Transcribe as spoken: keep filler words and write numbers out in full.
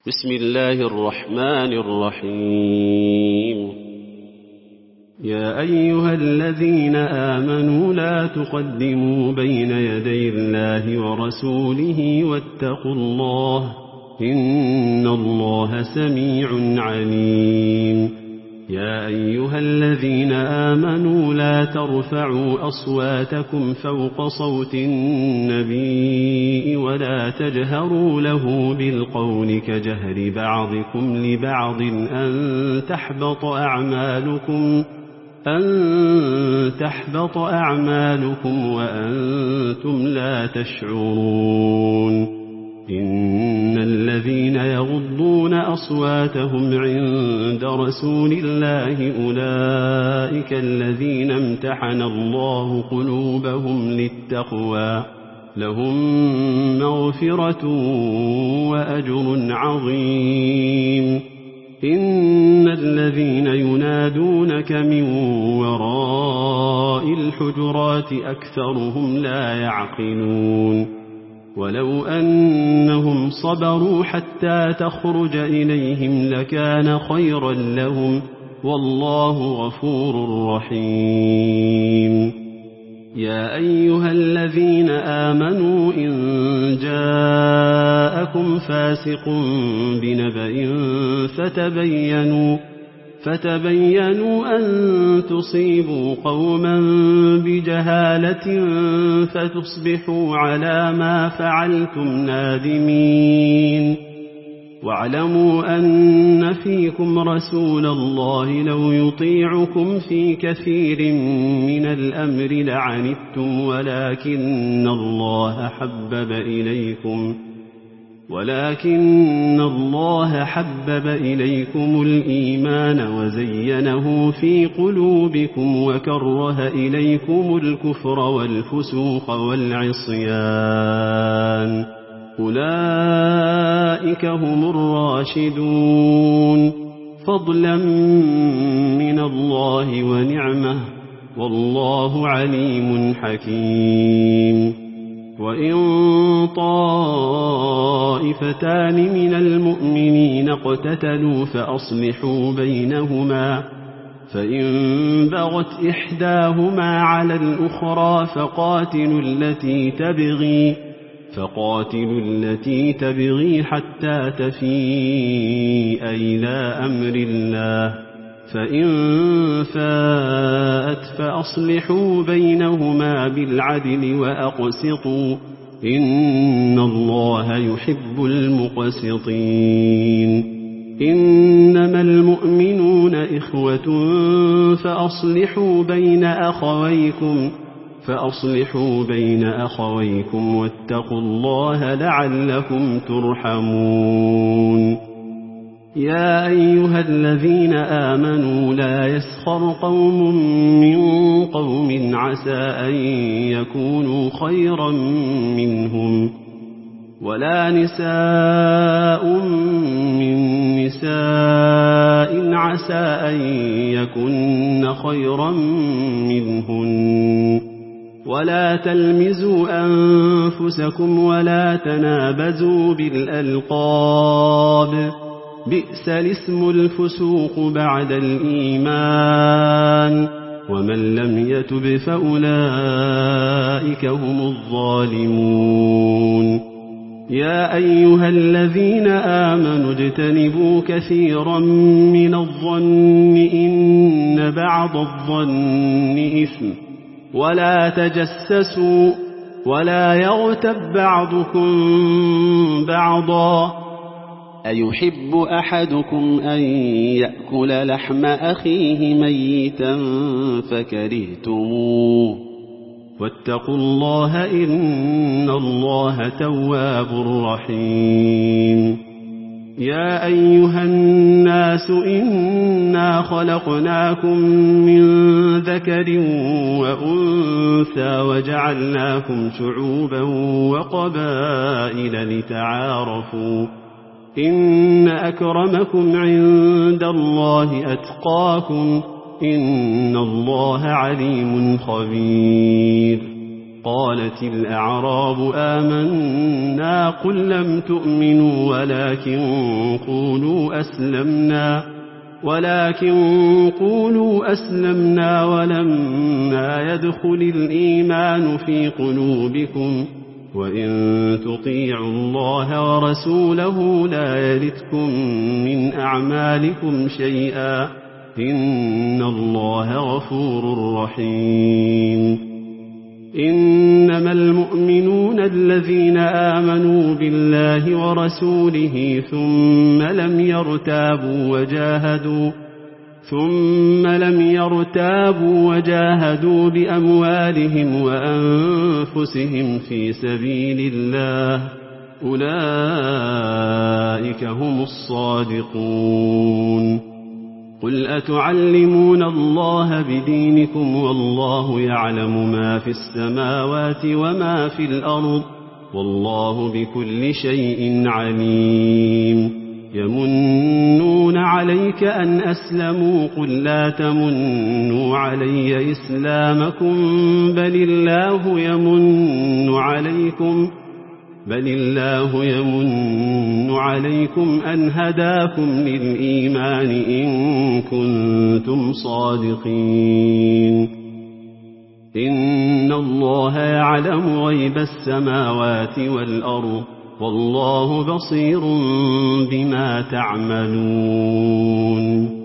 بسم الله الرحمن الرحيم. يا أيها الذين آمنوا لا تقدموا بين يدي الله ورسوله واتقوا الله إن الله سميع عليم. يا أيها الذين آمنوا لا ترفعوا أصواتكم فوق صوت النبي ولا تجهروا له بالقول كجهر بعضكم لبعض أن تحبط أعمالكم أن تحبط أعمالكم وأنتم لا تشعرون. إن الذين يغضون أصواتهم عند رسول الله أولئك الذين امتحن الله قلوبهم للتقوى لهم مغفرة وأجر عظيم. إن الذين ينادونك من وراء الحجرات أكثرهم لا يعقلون. ولو أنهم صبروا حتى تخرج إليهم لكان خيرا لهم والله غفور رحيم. يا أيها الذين آمنوا إن جاءكم فاسق بنبأ فتبينوا فتبينوا أن تصيبوا قوما بجهالة فتصبحوا على ما فعلتم نادمين. واعلموا أن فيكم رسول الله لو يطيعكم في كثير من الأمر لعنتم ولكن الله حبب إليكم ولكن الله حبب إليكم الإيمان وزينه في قلوبكم وكره إليكم الكفر والفسوق والعصيان أولئك هم الراشدون فضلا من الله ونعمه والله عليم حكيم. وإن طائفتان من المؤمنين اقتتلوا فأصلحوا بينهما فإن بغت إحداهما على الأخرى فقاتلوا التي تبغي فقاتلوا التي تبغي حتى تفيء إلى أمر الله فإن فاءت فأصلحوا بينهما بالعدل وأقسطوا إن الله يحب المقسطين. إنما المؤمنون إخوة فأصلحوا بين أخويكم فأصلحوا بين أخويكم واتقوا الله لعلكم ترحمون. يا أيها الذين آمنوا لا يسخر قوم من قوم عسى أن يكونوا خيرا منهم ولا نساء من نساء عسى أن يكن خيرا منهن ولا تلمزوا أنفسكم ولا تنابزوا بالألقاب بئس الاسم الفسوق بعد الإيمان ومن لم يتب فأولئك هم الظالمون. يا أيها الذين آمنوا اجتنبوا كثيرا من الظن إن بعض الظن إثم ولا تجسسوا ولا يغتب بعضكم بعضا أيحب أحدكم أن يأكل لحم أخيه ميتا فكرهتموه واتقوا الله إن الله تواب رحيم. يا أيها الناس إنا خلقناكم من ذكر وأنثى وجعلناكم شعوبا وقبائل لتعارفوا إن أكرمكم عند الله أتقاكم إن الله عليم خبير. قالت الأعراب آمنا قل لم تؤمنوا ولكن قولوا أسلمنا ولكن قولوا أسلمنا ولما يدخل الإيمان في قلوبكم وإن تطيعوا الله ورسوله لا يلتكم من أعمالكم شيئا إن الله غفور رحيم. إنما المؤمنون الذين آمنوا بالله ورسوله ثم لم يرتابوا وجاهدوا ثم لم يرتابوا وجاهدوا بأموالهم وأنفسهم في سبيل الله أولئك هم الصادقون. قل أتعلمون الله بدينكم والله يعلم ما في السماوات وما في الأرض والله بكل شيء عليم. يمنون عليك أن أسلموا قل لا تمنوا علي إسلامكم بل الله يمن عليكم بل الله يمن عليكم أن هداكم للإيمان إن كنتم صادقين. إن الله يعلم غيب السماوات والأرض والله بصير بما تعملون.